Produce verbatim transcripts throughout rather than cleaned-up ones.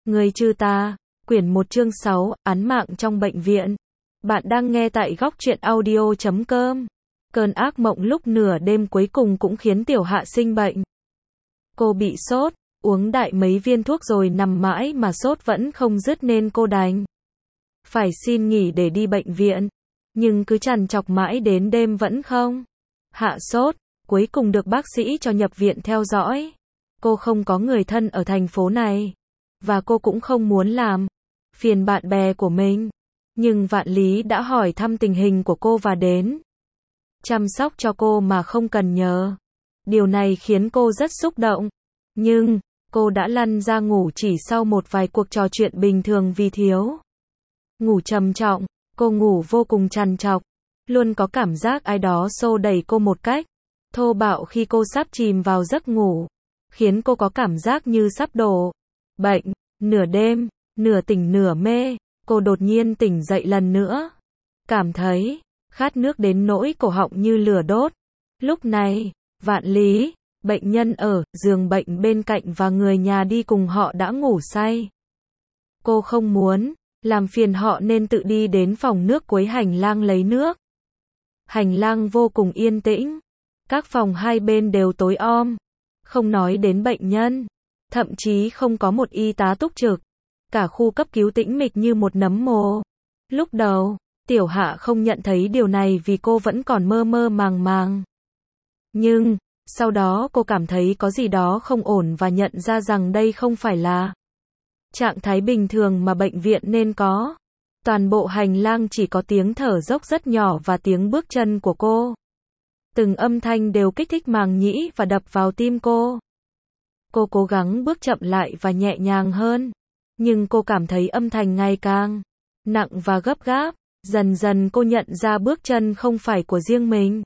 Người trừ ta, quyển một chương sáu, án mạng trong bệnh viện. Bạn đang nghe tại góc truyện audio chấm com. Cơn ác mộng lúc nửa đêm cuối cùng cũng khiến Tiểu Hạ sinh bệnh. Cô bị sốt, uống đại mấy viên thuốc rồi nằm mãi mà sốt vẫn không dứt nên cô đành phải xin nghỉ để đi bệnh viện. Nhưng cứ trằn trọc mãi đến đêm vẫn không hạ sốt, cuối cùng được bác sĩ cho nhập viện theo dõi. Cô không có người thân ở thành phố này, và cô cũng không muốn làm phiền bạn bè của mình. Nhưng Vạn Lý đã hỏi thăm tình hình của cô và đến chăm sóc cho cô mà không cần nhờ. Điều này khiến cô rất xúc động. Nhưng, cô đã lăn ra ngủ chỉ sau một vài cuộc trò chuyện bình thường vì thiếu ngủ trầm trọng. Cô ngủ vô cùng trằn trọc, luôn có cảm giác ai đó xô đẩy cô một cách thô bạo khi cô sắp chìm vào giấc ngủ, khiến cô có cảm giác như sắp đổ bệnh. Nửa đêm, nửa tỉnh nửa mê, cô đột nhiên tỉnh dậy lần nữa, cảm thấy khát nước đến nỗi cổ họng như lửa đốt. Lúc này, Vạn Lý, bệnh nhân ở giường bệnh bên cạnh và người nhà đi cùng họ đã ngủ say. Cô không muốn làm phiền họ nên tự đi đến phòng nước cuối hành lang lấy nước. Hành lang vô cùng yên tĩnh, các phòng hai bên đều tối om, không nói đến bệnh nhân, thậm chí không có một y tá túc trực. Cả khu cấp cứu tĩnh mịch như một nấm mồ. Lúc đầu, Tiểu Hạ không nhận thấy điều này vì cô vẫn còn mơ mơ màng màng. Nhưng, sau đó cô cảm thấy có gì đó không ổn và nhận ra rằng đây không phải là trạng thái bình thường mà bệnh viện nên có. Toàn bộ hành lang chỉ có tiếng thở dốc rất nhỏ và tiếng bước chân của cô. Từng âm thanh đều kích thích màng nhĩ và đập vào tim cô. Cô cố gắng bước chậm lại và nhẹ nhàng hơn. Nhưng cô cảm thấy âm thanh ngày càng nặng và gấp gáp. Dần dần cô nhận ra bước chân không phải của riêng mình.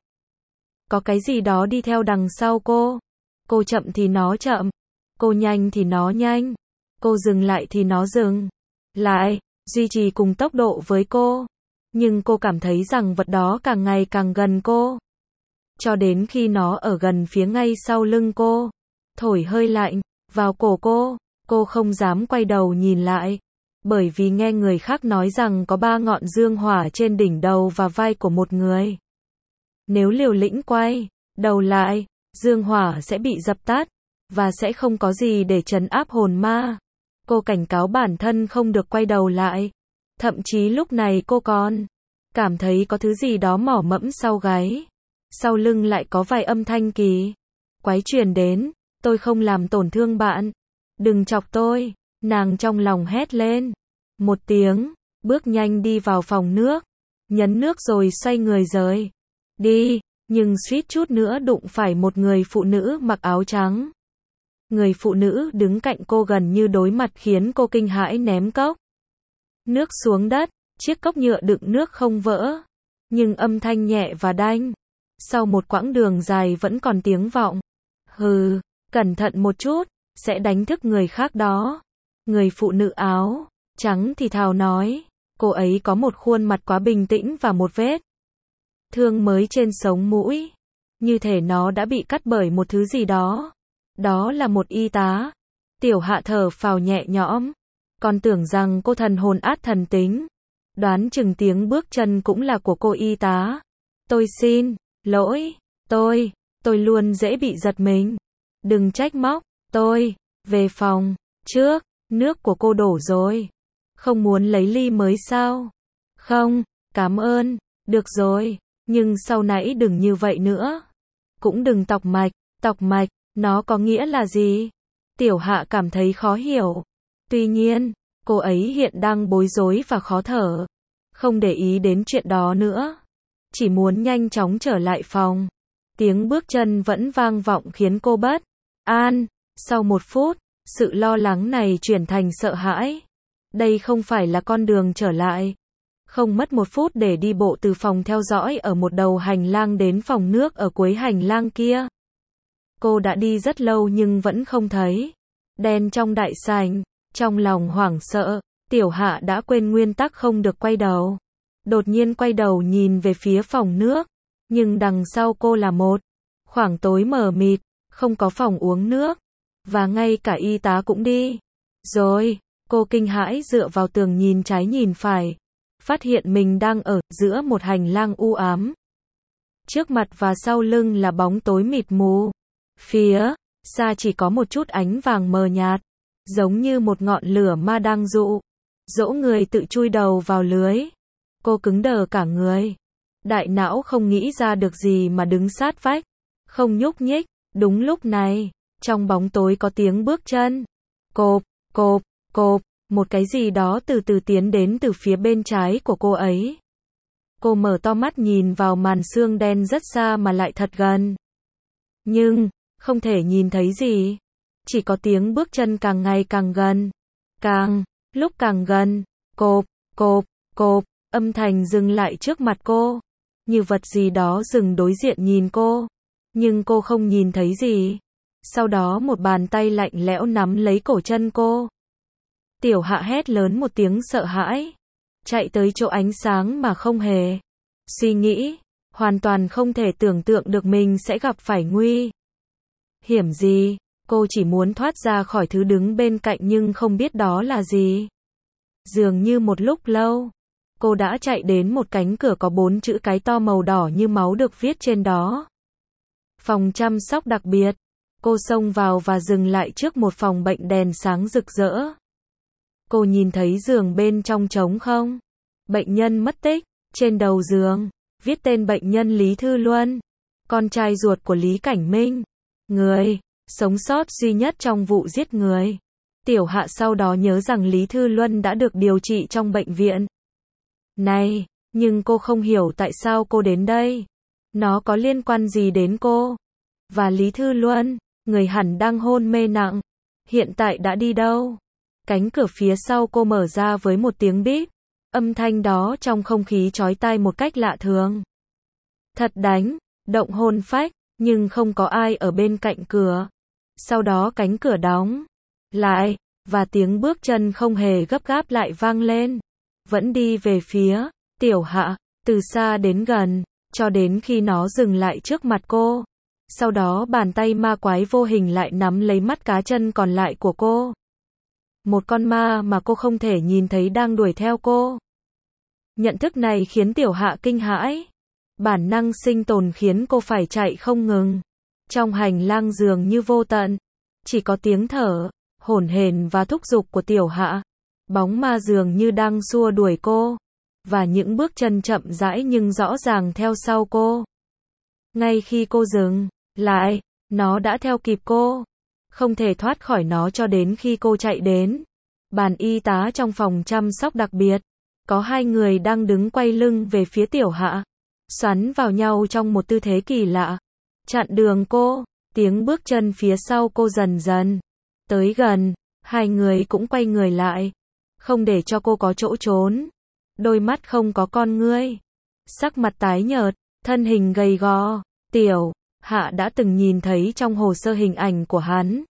Có cái gì đó đi theo đằng sau cô. Cô chậm thì nó chậm. Cô nhanh thì nó nhanh. Cô dừng lại thì nó dừng lại, duy trì cùng tốc độ với cô. Nhưng cô cảm thấy rằng vật đó càng ngày càng gần cô. Cho đến khi nó ở gần phía ngay sau lưng cô, thổi hơi lạnh vào cổ cô. Cô không dám quay đầu nhìn lại, bởi vì nghe người khác nói rằng có ba ngọn dương hỏa trên đỉnh đầu và vai của một người. Nếu liều lĩnh quay đầu lại, dương hỏa sẽ bị dập tắt, và sẽ không có gì để trấn áp hồn ma. Cô cảnh cáo bản thân không được quay đầu lại. Thậm chí lúc này cô còn cảm thấy có thứ gì đó mỏ mẫm sau gáy. Sau lưng lại có vài âm thanh kỳ quái truyền đến. Tôi không làm tổn thương bạn. Đừng chọc tôi. Nàng trong lòng hét lên một tiếng, bước nhanh đi vào phòng nước, nhấn nước rồi xoay người rời đi, nhưng suýt chút nữa đụng phải một người phụ nữ mặc áo trắng. Người phụ nữ đứng cạnh cô gần như đối mặt khiến cô kinh hãi ném cốc nước xuống đất. Chiếc cốc nhựa đựng nước không vỡ, nhưng âm thanh nhẹ và đanh. Sau một quãng đường dài vẫn còn tiếng vọng. Hừ, cẩn thận một chút, sẽ đánh thức người khác đó. Người phụ nữ áo trắng thì thào nói. Cô ấy có một khuôn mặt quá bình tĩnh và một vết thương mới trên sống mũi. Như thể nó đã bị cắt bởi một thứ gì đó. Đó là một y tá. Tiểu Hạ thở phào nhẹ nhõm. Còn tưởng rằng cô thần hồn át thần tính. Đoán chừng tiếng bước chân cũng là của cô y tá. Tôi xin lỗi. Tôi, tôi luôn dễ bị giật mình. Đừng trách móc. Tôi, về phòng trước. Nước của cô đổ rồi. Không muốn lấy ly mới sao? Không, cảm ơn. Được rồi. Nhưng sau nãy đừng như vậy nữa. Cũng đừng tọc mạch. Tọc mạch, nó có nghĩa là gì? Tiểu Hạ cảm thấy khó hiểu. Tuy nhiên, cô ấy hiện đang bối rối và khó thở. Không để ý đến chuyện đó nữa. Chỉ muốn nhanh chóng trở lại phòng. Tiếng bước chân vẫn vang vọng khiến cô bất an. Sau một phút, sự lo lắng này chuyển thành sợ hãi. Đây không phải là con đường trở lại. Không mất một phút để đi bộ từ phòng theo dõi ở một đầu hành lang đến phòng nước ở cuối hành lang kia. Cô đã đi rất lâu nhưng vẫn không thấy đèn trong đại sảnh. Trong lòng hoảng sợ, Tiểu Hạ đã quên nguyên tắc không được quay đầu. Đột nhiên quay đầu nhìn về phía phòng nước. Nhưng đằng sau cô là một khoảng tối mờ mịt, không có phòng uống nước. Và ngay cả y tá cũng đi rồi. Cô kinh hãi dựa vào tường nhìn trái nhìn phải, phát hiện mình đang ở giữa một hành lang u ám. Trước mặt và sau lưng là bóng tối mịt mù. Phía xa chỉ có một chút ánh vàng mờ nhạt, giống như một ngọn lửa ma đang dụ dỗ người tự chui đầu vào lưới. Cô cứng đờ cả người. Đại não không nghĩ ra được gì mà đứng sát vách, không nhúc nhích. Đúng lúc này, trong bóng tối có tiếng bước chân. Cộp, cộp, cộp, một cái gì đó từ từ tiến đến từ phía bên trái của cô ấy. Cô mở to mắt nhìn vào màn sương đen rất xa mà lại thật gần. Nhưng, không thể nhìn thấy gì. Chỉ có tiếng bước chân càng ngày càng gần. Càng, lúc càng gần. Cộp, cộp, cộp, âm thanh dừng lại trước mặt cô. Như vật gì đó dừng đối diện nhìn cô. Nhưng cô không nhìn thấy gì. Sau đó một bàn tay lạnh lẽo nắm lấy cổ chân cô. Tiểu Hạ hét lớn một tiếng sợ hãi. Chạy tới chỗ ánh sáng mà không hề suy nghĩ. Hoàn toàn không thể tưởng tượng được mình sẽ gặp phải nguy hiểm gì. Cô chỉ muốn thoát ra khỏi thứ đứng bên cạnh nhưng không biết đó là gì. Dường như một lúc lâu, cô đã chạy đến một cánh cửa có bốn chữ cái to màu đỏ như máu được viết trên đó. Phòng chăm sóc đặc biệt. Cô xông vào và dừng lại trước một phòng bệnh đèn sáng rực rỡ. Cô nhìn thấy giường bên trong trống không. Bệnh nhân mất tích. Trên đầu giường, viết tên bệnh nhân Lý Thư Luân, con trai ruột của Lý Cảnh Minh. Người sống sót duy nhất trong vụ giết người. Tiểu Hạ sau đó nhớ rằng Lý Thư Luân đã được điều trị trong bệnh viện này, nhưng cô không hiểu tại sao cô đến đây. Nó có liên quan gì đến cô? Và Lý Thư Luân, người hẳn đang hôn mê nặng, hiện tại đã đi đâu? Cánh cửa phía sau cô mở ra với một tiếng bíp. Âm thanh đó trong không khí chói tai một cách lạ thường. Thật đánh, động hồn phách, nhưng không có ai ở bên cạnh cửa. Sau đó cánh cửa đóng lại, và tiếng bước chân không hề gấp gáp lại vang lên. Vẫn đi về phía Tiểu Hạ, từ xa đến gần, cho đến khi nó dừng lại trước mặt cô. Sau đó bàn tay ma quái vô hình lại nắm lấy mắt cá chân còn lại của cô. Một con ma mà cô không thể nhìn thấy đang đuổi theo cô. Nhận thức này khiến Tiểu Hạ kinh hãi. Bản năng sinh tồn khiến cô phải chạy không ngừng. Trong hành lang dường như vô tận, chỉ có tiếng thở hổn hển và thúc giục của Tiểu Hạ. Bóng ma dường như đang xua đuổi cô, và những bước chân chậm rãi nhưng rõ ràng theo sau cô. Ngay khi cô dừng lại, nó đã theo kịp cô. Không thể thoát khỏi nó cho đến khi cô chạy đến bàn y tá trong phòng chăm sóc đặc biệt. Có hai người đang đứng quay lưng về phía Tiểu Hạ, xoắn vào nhau trong một tư thế kỳ lạ. Chặn đường cô. Tiếng bước chân phía sau cô dần dần tới gần. Hai người cũng quay người lại, không để cho cô có chỗ trốn. Đôi mắt không có con ngươi, sắc mặt tái nhợt, thân hình gầy gò. Tiểu Hạ đã từng nhìn thấy trong hồ sơ hình ảnh của hắn.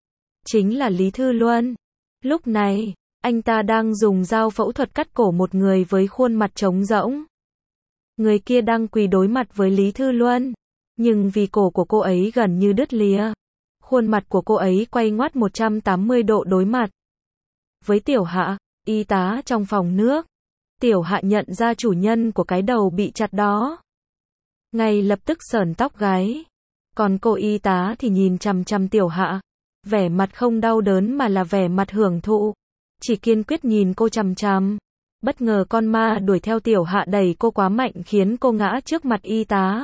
Chính là Lý Thư Luân. Lúc này, anh ta đang dùng dao phẫu thuật cắt cổ một người với khuôn mặt trống rỗng. Người kia đang quỳ đối mặt với Lý Thư Luân, nhưng vì cổ của cô ấy gần như đứt lìa, khuôn mặt của cô ấy quay ngoắt một trăm tám mươi độ đối mặt với Tiểu Hạ. Y tá trong phòng nước. Tiểu Hạ nhận ra chủ nhân của cái đầu bị chặt đó, ngay lập tức sởn tóc gáy. Còn cô y tá thì nhìn chằm chằm Tiểu Hạ, vẻ mặt không đau đớn mà là vẻ mặt hưởng thụ, chỉ kiên quyết nhìn cô chằm chằm. Bất ngờ con ma đuổi theo Tiểu Hạ đẩy cô quá mạnh khiến cô ngã trước mặt y tá.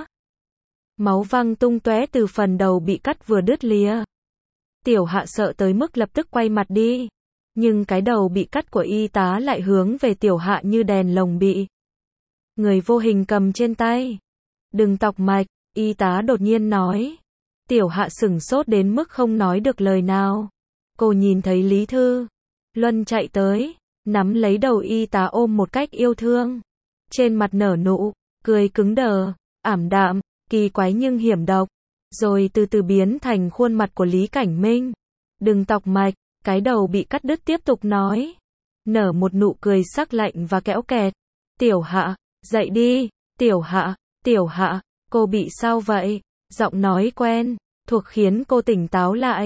Máu văng tung tóe từ phần đầu bị cắt vừa đứt lìa. Tiểu Hạ sợ tới mức lập tức quay mặt đi. Nhưng cái đầu bị cắt của y tá lại hướng về Tiểu Hạ như đèn lồng bị người vô hình cầm trên tay. Đừng tọc mạch, y tá đột nhiên nói. Tiểu Hạ sửng sốt đến mức không nói được lời nào. Cô nhìn thấy Lý Thư Luân chạy tới, nắm lấy đầu y tá ôm một cách yêu thương. Trên mặt nở nụ cười cứng đờ, ảm đạm, kỳ quái nhưng hiểm độc. Rồi từ từ biến thành khuôn mặt của Lý Cảnh Minh. Đừng tọc mạch, cái đầu bị cắt đứt tiếp tục nói. Nở một nụ cười sắc lạnh và kẽo kẹt. Tiểu Hạ, dậy đi. Tiểu Hạ, Tiểu Hạ, cô bị sao vậy? Giọng nói quen thuộc khiến cô tỉnh táo lại.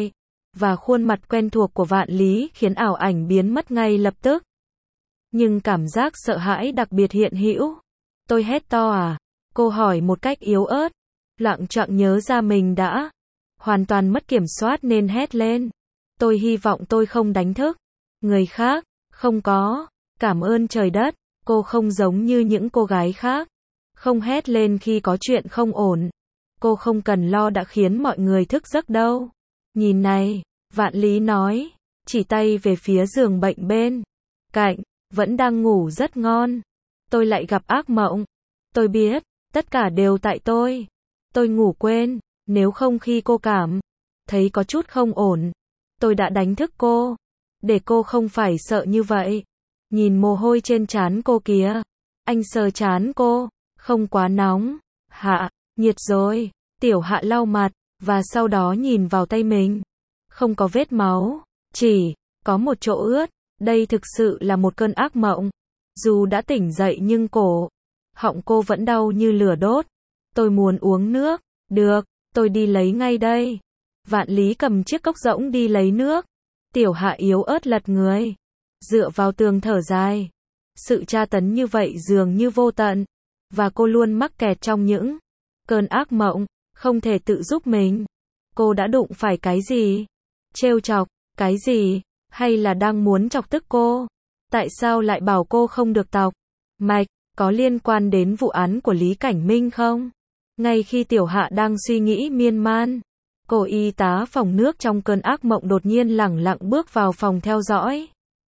và khuôn mặt quen thuộc của Vạn Lý khiến ảo ảnh biến mất ngay lập tức. Nhưng cảm giác sợ hãi đặc biệt hiện hữu. Tôi hét to à? Cô hỏi một cách yếu ớt. Loạng choạng nhớ ra mình đã hoàn toàn mất kiểm soát nên hét lên. Tôi hy vọng tôi không đánh thức người khác. Không có. Cảm ơn trời đất. Cô không giống như những cô gái khác. Không hét lên khi có chuyện không ổn. Cô không cần lo đã khiến mọi người thức giấc đâu. Nhìn này, Vạn Lý nói, chỉ tay về phía giường bệnh bên cạnh, vẫn đang ngủ rất ngon. Tôi lại gặp ác mộng. Tôi biết, tất cả đều tại tôi. Tôi ngủ quên, nếu không khi cô cảm thấy có chút không ổn, tôi đã đánh thức cô, để cô không phải sợ như vậy. Nhìn mồ hôi trên trán cô kìa. Anh sờ trán cô, không quá nóng. Hạ, nhiệt rồi. Tiểu Hạ lau mặt, và sau đó nhìn vào tay mình. Không có vết máu, chỉ có một chỗ ướt. Đây thực sự là một cơn ác mộng. Dù đã tỉnh dậy nhưng cổ họng cô vẫn đau như lửa đốt. Tôi muốn uống nước. Được, tôi đi lấy ngay đây. Vạn Lý cầm chiếc cốc rỗng đi lấy nước. Tiểu Hạ yếu ớt lật người, dựa vào tường thở dài. Sự tra tấn như vậy dường như vô tận, và cô luôn mắc kẹt trong những cơn ác mộng, không thể tự giúp mình. Cô đã đụng phải cái gì? Trêu chọc, cái gì? Hay là đang muốn chọc tức cô? Tại sao lại bảo cô không được tọc mạch? Có liên quan đến vụ án của Lý Cảnh Minh không? Ngay khi Tiểu Hạ đang suy nghĩ miên man, cô y tá phòng nước trong cơn ác mộng đột nhiên lẳng lặng bước vào phòng theo dõi.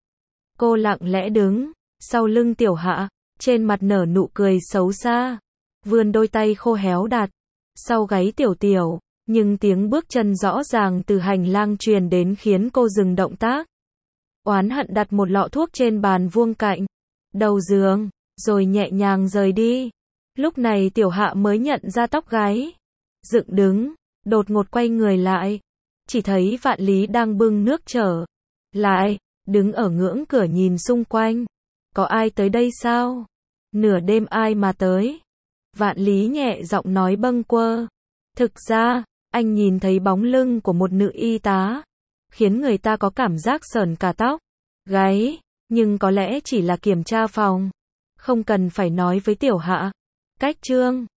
Cô lặng lẽ đứng sau lưng Tiểu Hạ, trên mặt nở nụ cười xấu xa, vươn đôi tay khô héo đặt sau gáy Tiểu Tiểu, nhưng tiếng bước chân rõ ràng từ hành lang truyền đến khiến cô dừng động tác. Oán hận đặt một lọ thuốc trên bàn vuông cạnh đầu giường, rồi nhẹ nhàng rời đi. Lúc này Tiểu Hạ mới nhận ra tóc gáy dựng đứng, đột ngột quay người lại, chỉ thấy Vạn Lý đang bưng nước trở lại, đứng ở ngưỡng cửa nhìn xung quanh. Có ai tới đây sao? Nửa đêm ai mà tới? Vạn Lý nhẹ giọng nói bâng quơ. Thực ra, anh nhìn thấy bóng lưng của một nữ y tá, khiến người ta có cảm giác sởn cả tóc gáy, nhưng có lẽ chỉ là kiểm tra phòng. Không cần phải nói với Tiểu Hạ. Cách chương